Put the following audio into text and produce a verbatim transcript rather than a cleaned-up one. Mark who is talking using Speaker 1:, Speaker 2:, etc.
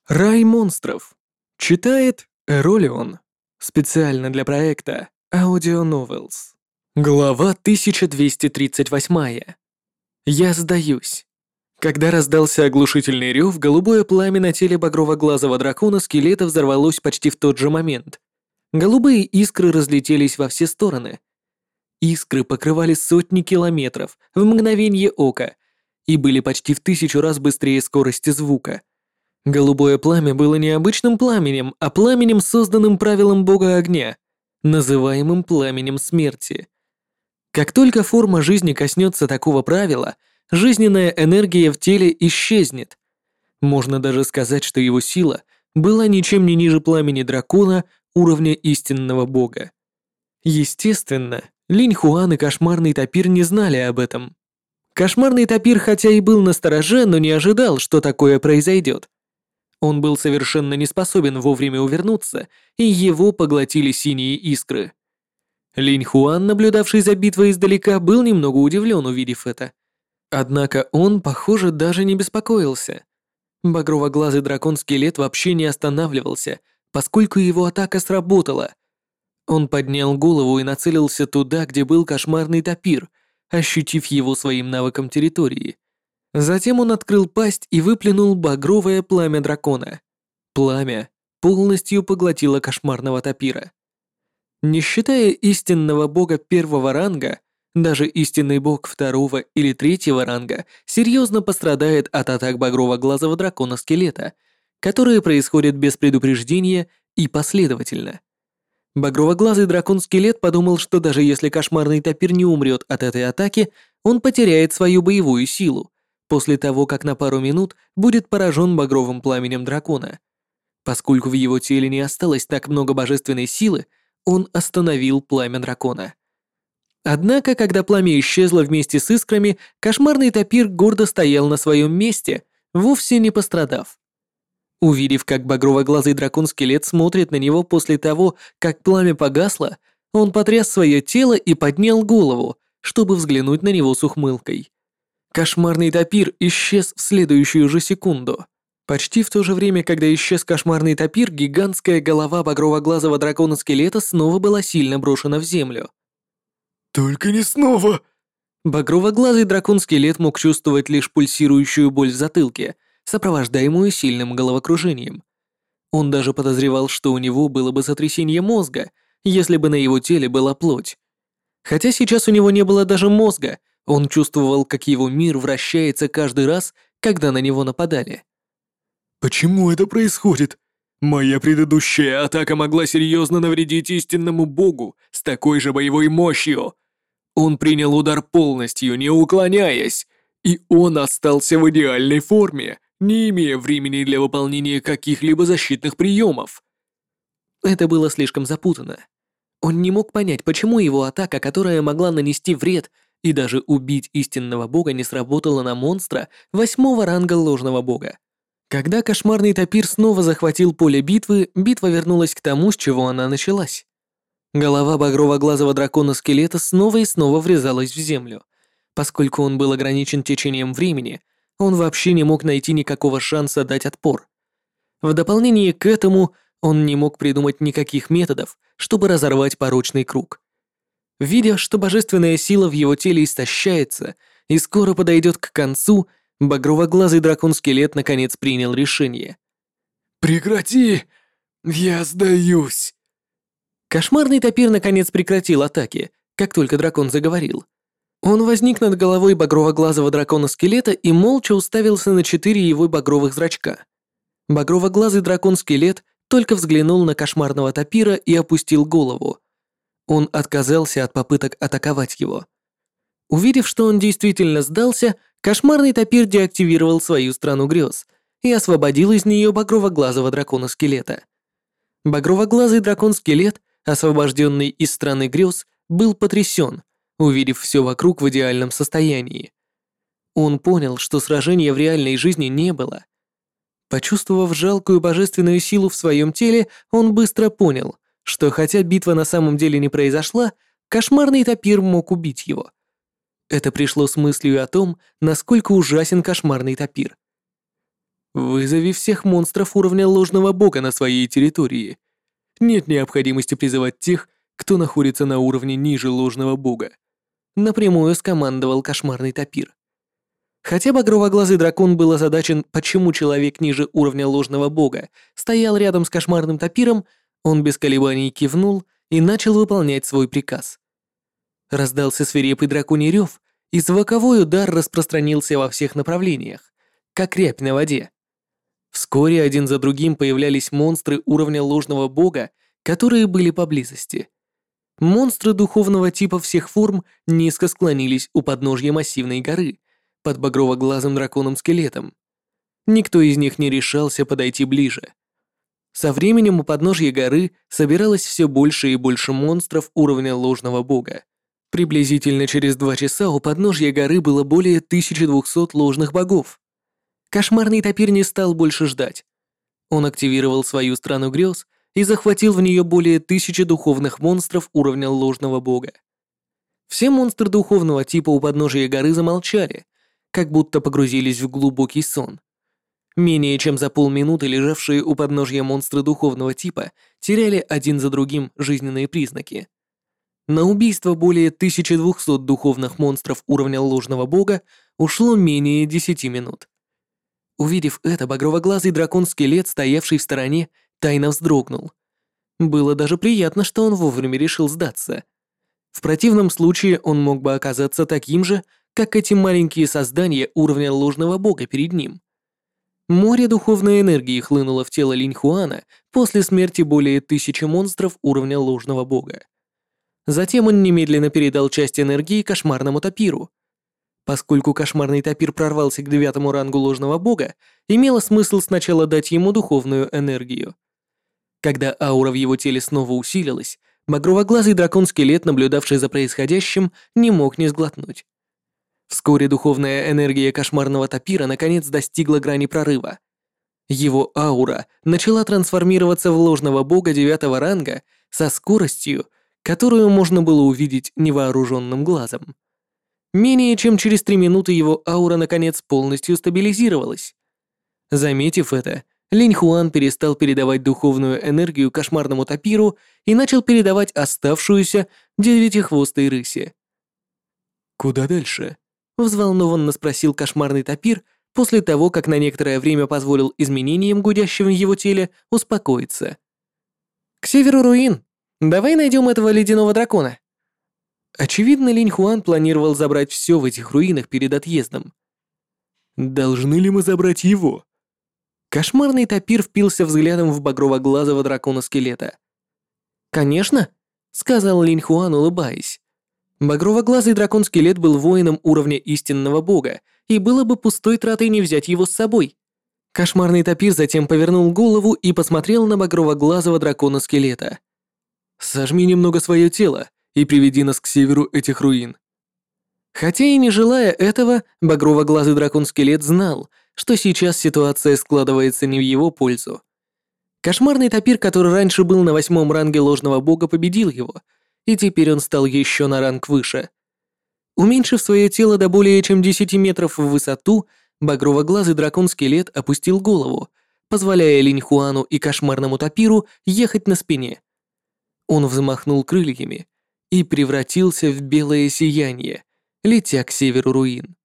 Speaker 1: Рай монстров. Читает Эролион. Специально для проекта Audio Novels. Глава тысяча двести тридцать восемь. Я сдаюсь. Когда раздался оглушительный рев, голубое пламя на теле багрово-глазого дракона скелета взорвалось почти в тот же момент. Голубые искры разлетелись во все стороны. Искры покрывали сотни километров в мгновение ока и были почти в тысячу раз быстрее скорости звука. Голубое пламя было не обычным пламенем, а пламенем, созданным правилом бога огня, называемым пламенем смерти. Как только форма жизни коснется такого правила, жизненная энергия в теле исчезнет. Можно даже сказать, что его сила была ничем не ниже пламени дракона уровня истинного бога. Естественно, Линь Хуан и Кошмарный Тапир не знали об этом. Кошмарный Тапир хотя и был настороже, но не ожидал, что такое произойдет. Он был совершенно не способен вовремя увернуться, и его поглотили синие искры. Линь Хуан, наблюдавший за битвой издалека, был немного удивлен, увидев это. Однако он, похоже, даже не беспокоился. Багрово-глазый дракон-скелет вообще не останавливался, поскольку его атака сработала. Он поднял голову и нацелился туда, где был Кошмарный Тапир, ощутив его своим навыком территории. Затем он открыл пасть и выплюнул багровое пламя дракона. Пламя полностью поглотило Кошмарного Тапира. Не считая истинного бога первого ранга, даже истинный бог второго или третьего ранга серьезно пострадает от атак багрово-глазого дракона-скелета, которые происходят без предупреждения и последовательно. Багрово-глазый дракон-скелет подумал, что даже если Кошмарный Тапир не умрет от этой атаки, он потеряет свою боевую силу после того, как на пару минут будет поражен багровым пламенем дракона. Поскольку в его теле не осталось так много божественной силы, он остановил пламя дракона. Однако, когда пламя исчезло вместе с искрами, Кошмарный Тапир гордо стоял на своем месте, вовсе не пострадав. Увидев, как багрово-глазый дракон-скелет смотрит на него после того, как пламя погасло, он потряс свое тело и поднял голову, чтобы взглянуть на него с ухмылкой. Кошмарный Тапир исчез в следующую же секунду. Почти в то же время, когда исчез Кошмарный Тапир, гигантская голова багрово-глазого дракона-скелета снова была сильно брошена в землю.
Speaker 2: «Только не снова!»
Speaker 1: Багрово-глазый дракон-скелет мог чувствовать лишь пульсирующую боль в затылке, сопровождаемую сильным головокружением. Он даже подозревал, что у него было бы сотрясение мозга, если бы на его теле была плоть. Хотя сейчас у него не было даже мозга, он чувствовал, как его мир вращается каждый раз, когда на него нападали.
Speaker 2: «Почему это происходит? Моя предыдущая атака могла серьезно навредить истинному богу с такой же боевой мощью. Он принял удар полностью, не уклоняясь, и он остался в идеальной форме, не имея времени для выполнения каких-либо защитных приемов».
Speaker 1: Это было слишком запутанно. Он не мог понять, почему его атака, которая могла нанести вред и даже убить истинного бога, не сработала на монстра восьмого ранга ложного бога. Когда Кошмарный Тапир снова захватил поле битвы, битва вернулась к тому, с чего она началась. Голова багрово-глазого дракона-скелета снова и снова врезалась в землю. Поскольку он был ограничен течением времени, он вообще не мог найти никакого шанса дать отпор. В дополнение к этому, он не мог придумать никаких методов, чтобы разорвать порочный круг. Видя, что божественная сила в его теле истощается и скоро подойдет к концу, багрово-глазый дракон-скелет наконец принял решение.
Speaker 2: «Прекрати! Я сдаюсь!»
Speaker 1: Кошмарный Тапир наконец прекратил атаки, как только дракон заговорил. Он возник над головой багрово-глазого дракона-скелета и молча уставился на четыре его багровых зрачка. Багрово-глазый дракон-скелет только взглянул на Кошмарного Тапира и опустил голову. Он отказался от попыток атаковать его. Увидев, что он действительно сдался, Кошмарный Тапир деактивировал свою страну грез и освободил из нее багрово-глазого дракона-скелета. Багрово-глазый дракон-скелет, освобожденный из страны грез, был потрясен, увидев все вокруг в идеальном состоянии. Он понял, что сражения в реальной жизни не было. Почувствовав жалкую божественную силу в своем теле, он быстро понял, что хотя битва на самом деле не произошла, Кошмарный Тапир мог убить его. Это пришло с мыслью о том, насколько ужасен Кошмарный Тапир. Вызови всех монстров уровня ложного бога на своей территории. Нет необходимости призывать тех, кто находится на уровне ниже ложного бога. Напрямую скомандовал кошмарный тапир. Хотя багрово-глазый дракон был озадачен, почему человек ниже уровня ложного бога стоял рядом с кошмарным тапиром, он без колебаний кивнул и начал выполнять свой приказ. Раздался свирепый драконий рев, и звуковой удар распространился во всех направлениях, как рябь на воде. Вскоре один за другим появлялись монстры уровня ложного бога, которые были поблизости. Монстры духовного типа всех форм низко склонились у подножья массивной горы, под багрово-глазым драконом-скелетом. Никто из них не решался подойти ближе. Со временем у подножья горы собиралось все больше и больше монстров уровня ложного бога. Приблизительно через два часа у подножья горы было более тысячи двухсот ложных богов. Кошмарный тапир не стал больше ждать. Он активировал свою страну грез и захватил в нее более тысячи духовных монстров уровня ложного бога. Все монстры духовного типа у подножия горы замолчали, как будто погрузились в глубокий сон. Менее чем за полминуты лежавшие у подножья монстры духовного типа теряли один за другим жизненные признаки. На убийство более тысячи двухсот духовных монстров уровня ложного бога ушло менее десяти минут. Увидев это, багрово-глазый дракон-скелет, стоявший в стороне, тайно вздрогнул. Было даже приятно, что он вовремя решил сдаться. В противном случае он мог бы оказаться таким же, как эти маленькие создания уровня ложного бога перед ним. Море духовной энергии хлынуло в тело Линьхуана после смерти более тысячи монстров уровня ложного бога. Затем он немедленно передал часть энергии кошмарному тапиру. Поскольку кошмарный тапир прорвался к девятому рангу ложного бога, имело смысл сначала дать ему духовную энергию. Когда аура в его теле снова усилилась, багрово-глазый дракон-скелет, наблюдавший за происходящим, не мог не сглотнуть. Вскоре духовная энергия кошмарного тапира наконец достигла грани прорыва. Его аура начала трансформироваться в ложного бога девятого ранга со скоростью, которую можно было увидеть невооруженным глазом. Менее чем через три минуты его аура наконец полностью стабилизировалась. Заметив это, Линьхуан перестал передавать духовную энергию кошмарному тапиру и начал передавать оставшуюся девятихвостой рыси.
Speaker 2: «Куда дальше?»
Speaker 1: — взволнованно спросил кошмарный тапир после того, как на некоторое время позволил изменениям, гудящим в его теле, успокоиться. «К северу руин. Давай найдем этого ледяного дракона». Очевидно, Линьхуан планировал забрать все в этих руинах перед отъездом.
Speaker 2: «Должны ли мы забрать его?»
Speaker 1: Кошмарный тапир впился взглядом в багрово-глазого дракона-скелета. «Конечно», — сказал Линьхуан, улыбаясь. Багрово-глазый дракон-скелет был воином уровня истинного бога, и было бы пустой тратой не взять его с собой. Кошмарный тапир затем повернул голову и посмотрел на багрово-глазого дракона-скелета.
Speaker 2: «Сожми немного свое тело и приведи нас к северу этих руин».
Speaker 1: Хотя и не желая этого, багрово-глазый дракон-скелет знал, что сейчас ситуация складывается не в его пользу. Кошмарный тапир, который раньше был на восьмом ранге ложного бога, победил его, и теперь он стал еще на ранг выше. Уменьшив свое тело до более чем десяти метров в высоту, багрово-глазый дракон-скелет опустил голову, позволяя Линьхуану и кошмарному тапиру ехать на спине. Он взмахнул крыльями и превратился в белое сияние, летя к северу руин.